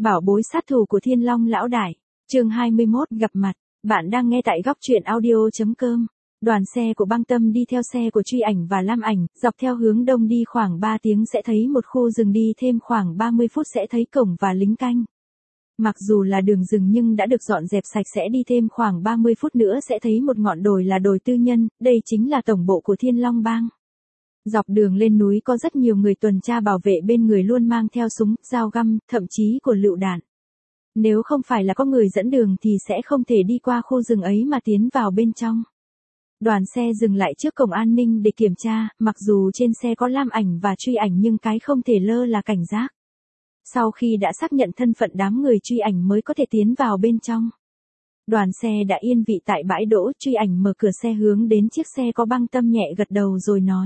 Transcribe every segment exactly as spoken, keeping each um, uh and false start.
Bảo bối sát thủ của Thiên Long lão đại. Chương hai mươi mốt gặp mặt. Bạn đang nghe tại góc truyện audio chấm com. Đoàn xe của Băng Tâm đi theo xe của Truy Ảnh và Lam Ảnh, dọc theo hướng đông đi khoảng ba tiếng sẽ thấy một khu rừng, đi thêm khoảng ba mươi phút sẽ thấy cổng và lính canh. Mặc dù là đường rừng nhưng đã được dọn dẹp sạch sẽ, đi thêm khoảng ba mươi phút nữa sẽ thấy một ngọn đồi là đồi tư nhân, đây chính là tổng bộ của Thiên Long Bang. Dọc đường lên núi có rất nhiều người tuần tra bảo vệ, bên người luôn mang theo súng, dao găm, thậm chí của lựu đạn. Nếu không phải là có người dẫn đường thì sẽ không thể đi qua khu rừng ấy mà tiến vào bên trong. Đoàn xe dừng lại trước cổng an ninh để kiểm tra, mặc dù trên xe có Lam Ảnh và Truy Ảnh nhưng cái không thể lơ là cảnh giác. Sau khi đã xác nhận thân phận đám người Truy Ảnh mới có thể tiến vào bên trong. Đoàn xe đã yên vị tại bãi đỗ, Truy Ảnh mở cửa xe hướng đến chiếc xe có Băng Tâm, nhẹ gật đầu rồi nói.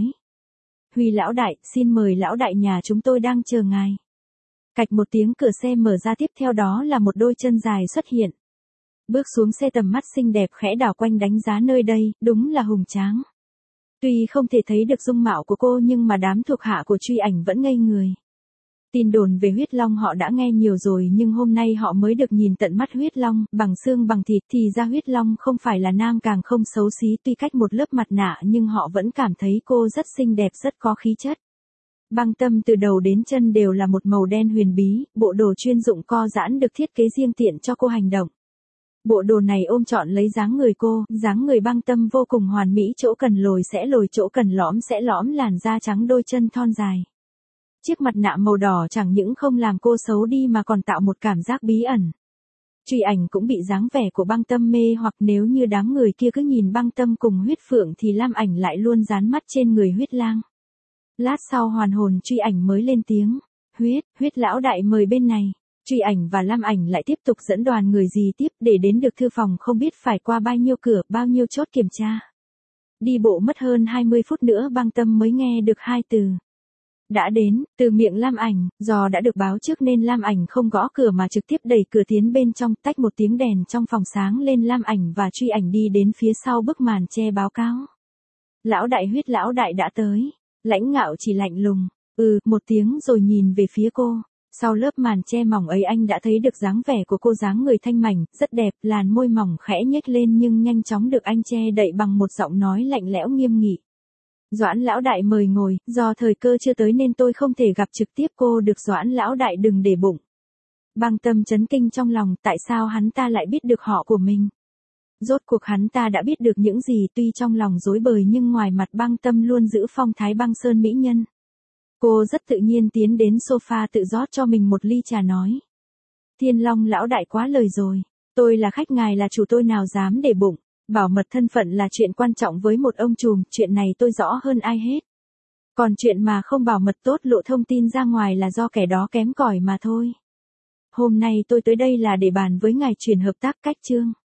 Huy lão đại, xin mời lão đại, nhà chúng tôi đang chờ ngài. Cạch một tiếng cửa xe mở ra, tiếp theo đó là một đôi chân dài xuất hiện. Bước xuống xe, tầm mắt xinh đẹp khẽ đảo quanh đánh giá nơi đây, đúng là hùng tráng. Tuy không thể thấy được dung mạo của cô nhưng mà đám thuộc hạ của Truy Ảnh vẫn ngây người. Tin đồn về huyết long họ đã nghe nhiều rồi nhưng hôm nay họ mới được nhìn tận mắt huyết long, bằng xương bằng thịt, thì ra huyết long không phải là nam càng không xấu xí, tuy cách một lớp mặt nạ nhưng họ vẫn cảm thấy cô rất xinh đẹp, rất có khí chất. Băng Tâm từ đầu đến chân đều là một màu đen huyền bí, bộ đồ chuyên dụng co giãn được thiết kế riêng tiện cho cô hành động. Bộ đồ này ôm trọn lấy dáng người cô, dáng người Băng Tâm vô cùng hoàn mỹ, chỗ cần lồi sẽ lồi, chỗ cần lõm sẽ lõm, làn da trắng, đôi chân thon dài. Chiếc mặt nạ màu đỏ chẳng những không làm cô xấu đi mà còn tạo một cảm giác bí ẩn. Truy Ảnh cũng bị dáng vẻ của Băng Tâm mê hoặc, nếu như đám người kia cứ nhìn Băng Tâm cùng huyết phượng thì Lam Ảnh lại luôn dán mắt trên người huyết lang. Lát sau hoàn hồn Truy Ảnh mới lên tiếng. Huyết, huyết lão đại mời bên này. Truy Ảnh và Lam Ảnh lại tiếp tục dẫn đoàn người gì tiếp, để đến được thư phòng không biết phải qua bao nhiêu cửa, bao nhiêu chốt kiểm tra. Đi bộ mất hơn hai mươi phút nữa Băng Tâm mới nghe được hai từ. Đã đến, từ miệng Lam Ảnh, do đã được báo trước nên Lam Ảnh không gõ cửa mà trực tiếp đẩy cửa tiến bên trong, tách một tiếng đèn trong phòng sáng lên, Lam Ảnh và Truy Ảnh đi đến phía sau bức màn che báo cáo. Lão đại, huyết lão đại đã tới. Lãnh Ngạo chỉ lạnh lùng, ừ, một tiếng rồi nhìn về phía cô. Sau lớp màn che mỏng ấy anh đã thấy được dáng vẻ của cô, dáng người thanh mảnh, rất đẹp, làn môi mỏng khẽ nhếch lên nhưng nhanh chóng được anh che đậy bằng một giọng nói lạnh lẽo nghiêm nghị. Doãn lão đại mời ngồi, do thời cơ chưa tới nên tôi không thể gặp trực tiếp cô được, Doãn lão đại đừng để bụng. Băng Tâm chấn kinh trong lòng, tại sao hắn ta lại biết được họ của mình? Rốt cuộc hắn ta đã biết được những gì? Tuy trong lòng rối bời nhưng ngoài mặt Băng Tâm luôn giữ phong thái băng sơn mỹ nhân. Cô rất tự nhiên tiến đến sofa tự rót cho mình một ly trà nói. Thiên Long lão đại quá lời rồi, tôi là khách ngài là chủ, tôi nào dám để bụng. Bảo mật thân phận là chuyện quan trọng với một ông trùm, chuyện này tôi rõ hơn ai hết. Còn chuyện mà không bảo mật tốt lộ thông tin ra ngoài là do kẻ đó kém cỏi mà thôi. Hôm nay tôi tới đây là để bàn với ngài chuyển hợp tác cách chương.